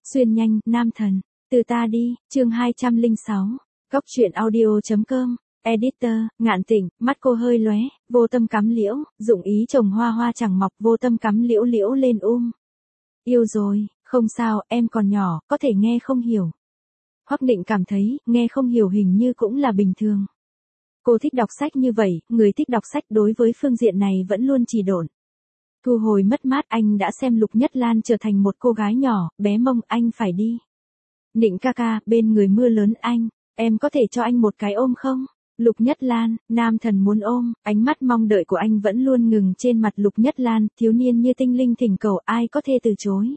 Xuyên nhanh, nam thần. Từ ta đi, chương 206. Góc truyện audio.com. Editor, Ngạn Tịnh, mắt cô hơi lóe, vô tâm cắm liễu, dụng ý trồng hoa hoa chẳng mọc, vô tâm cắm liễu liễu lên Yêu rồi, không sao, em còn nhỏ, có thể nghe không hiểu. Hoắc Định cảm thấy, nghe không hiểu hình như cũng là bình thường. Cô thích đọc sách như vậy, người thích đọc sách đối với phương diện này vẫn luôn trì độn. Thu hồi mất mát, anh đã xem Lục Nhất Lan trở thành một cô gái nhỏ, bé mông, anh phải đi. Định ca ca, bên người mưa lớn anh, em có thể cho anh một cái ôm không? Lục Nhất Lan, nam thần muốn ôm, ánh mắt mong đợi của anh vẫn luôn ngừng trên mặt Lục Nhất Lan, thiếu niên như tinh linh thỉnh cầu, ai có thể từ chối.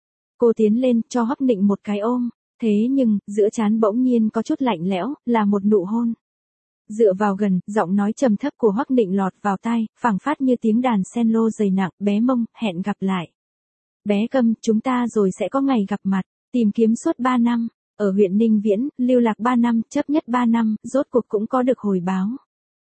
Cô tiến lên, cho Hoắc Định một cái ôm, thế nhưng, giữa trán bỗng nhiên có chút lạnh lẽo, là một nụ hôn. Dựa vào gần, giọng nói trầm thấp của Hoắc Định lọt vào tai, phảng phát như tiếng đàn cello dày nặng, bé mông, hẹn gặp lại. Bé Câm, chúng ta rồi sẽ có ngày gặp mặt, tìm kiếm suốt 3 năm, ở huyện Ninh Viễn, lưu lạc 3 năm, chấp nhất 3 năm, rốt cuộc cũng có được hồi báo.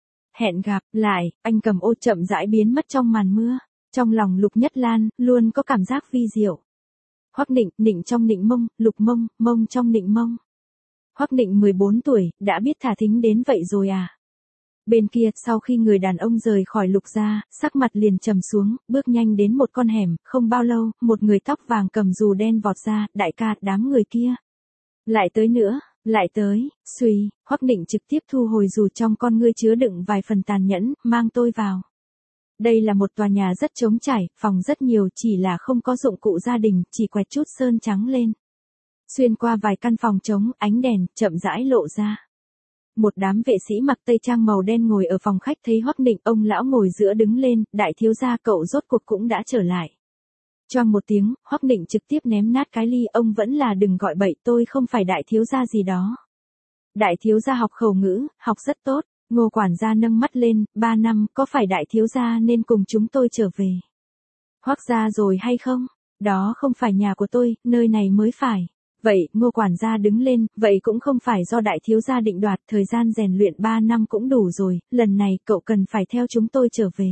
Hẹn gặp lại, anh cầm ô chậm rãi biến mất trong màn mưa, trong lòng Lục Nhất Lan, luôn có cảm giác vi diệu. Hoắc Định, nịnh trong nịnh mông, Lục mông, mông trong nịnh mông. Hoắc Định 14 tuổi, đã biết thả thính đến vậy rồi à? Bên kia, sau khi người đàn ông rời khỏi Lục gia, sắc mặt liền trầm xuống, bước nhanh đến một con hẻm, không bao lâu, một người tóc vàng cầm dù đen vọt ra, đại ca, đám người kia. Lại tới nữa, lại tới, suy, Hoắc Định trực tiếp thu hồi dù trong con ngươi chứa đựng vài phần tàn nhẫn, mang tôi vào. Đây là một tòa nhà rất trống trải, phòng rất nhiều, chỉ là không có dụng cụ gia đình, chỉ quẹt chút sơn trắng lên. Xuyên qua vài căn phòng trống, ánh đèn, chậm rãi lộ ra. Một đám vệ sĩ mặc tây trang màu đen ngồi ở phòng khách thấy Hoắc Định, ông lão ngồi giữa đứng lên, đại thiếu gia cậu rốt cuộc cũng đã trở lại. Choang một tiếng, Hoắc Định trực tiếp ném nát cái ly, ông vẫn là đừng gọi bậy, tôi không phải đại thiếu gia gì đó. Đại thiếu gia học khẩu ngữ, học rất tốt, Ngô quản gia nâng mắt lên, 3 năm, có phải đại thiếu gia nên cùng chúng tôi trở về? Hoắc gia rồi hay không? Đó không phải nhà của tôi, nơi này mới phải. Vậy, Ngô quản gia đứng lên, vậy cũng không phải do đại thiếu gia định đoạt, thời gian rèn luyện 3 năm cũng đủ rồi, lần này cậu cần phải theo chúng tôi trở về.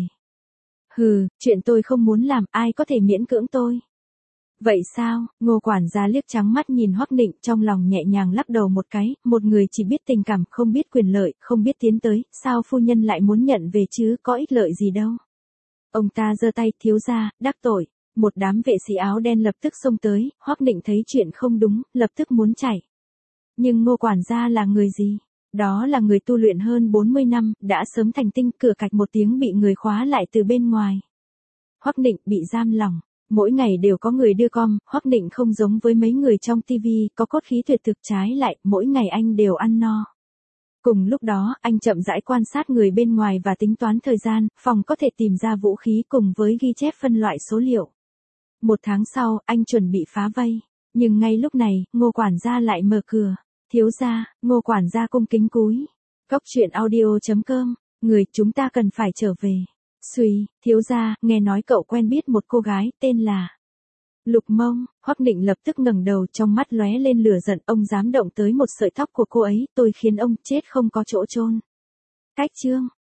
Hừ, chuyện tôi không muốn làm, ai có thể miễn cưỡng tôi. Vậy sao? Ngô quản gia liếc trắng mắt nhìn Hoắc Định, trong lòng nhẹ nhàng lắc đầu một cái, một người chỉ biết tình cảm, không biết quyền lợi, không biết tiến tới, sao phu nhân lại muốn nhận về chứ, có ích lợi gì đâu. Ông ta giơ tay, thiếu gia, đắc tội. Một đám vệ sĩ áo đen lập tức xông tới, Hoắc Định thấy chuyện không đúng, lập tức muốn chạy. Nhưng Ngô quản gia là người gì? Đó là người tu luyện hơn 40 năm, đã sớm thành tinh, cửa cạch một tiếng bị người khóa lại từ bên ngoài. Hoắc Định bị giam lỏng, mỗi ngày đều có người đưa com, Hoắc Định không giống với mấy người trong tivi, có cốt khí tuyệt thực, trái lại, mỗi ngày anh đều ăn no. Cùng lúc đó, anh chậm rãi quan sát người bên ngoài và tính toán thời gian, phòng có thể tìm ra vũ khí cùng với ghi chép phân loại số liệu. 1 tháng sau, anh chuẩn bị phá vây. Nhưng ngay lúc này, Ngô quản gia lại mở cửa. Thiếu gia, Ngô quản gia cung kính cúi. Góc truyện audio.com. Người, chúng ta cần phải trở về. Suy, thiếu gia, nghe nói cậu quen biết một cô gái, tên là Lục Mông. Hoắc Định lập tức ngẩng đầu, trong mắt lóe lên lửa giận, ông dám động tới một sợi tóc của cô ấy, tôi khiến ông chết không có chỗ chôn. Cách chương.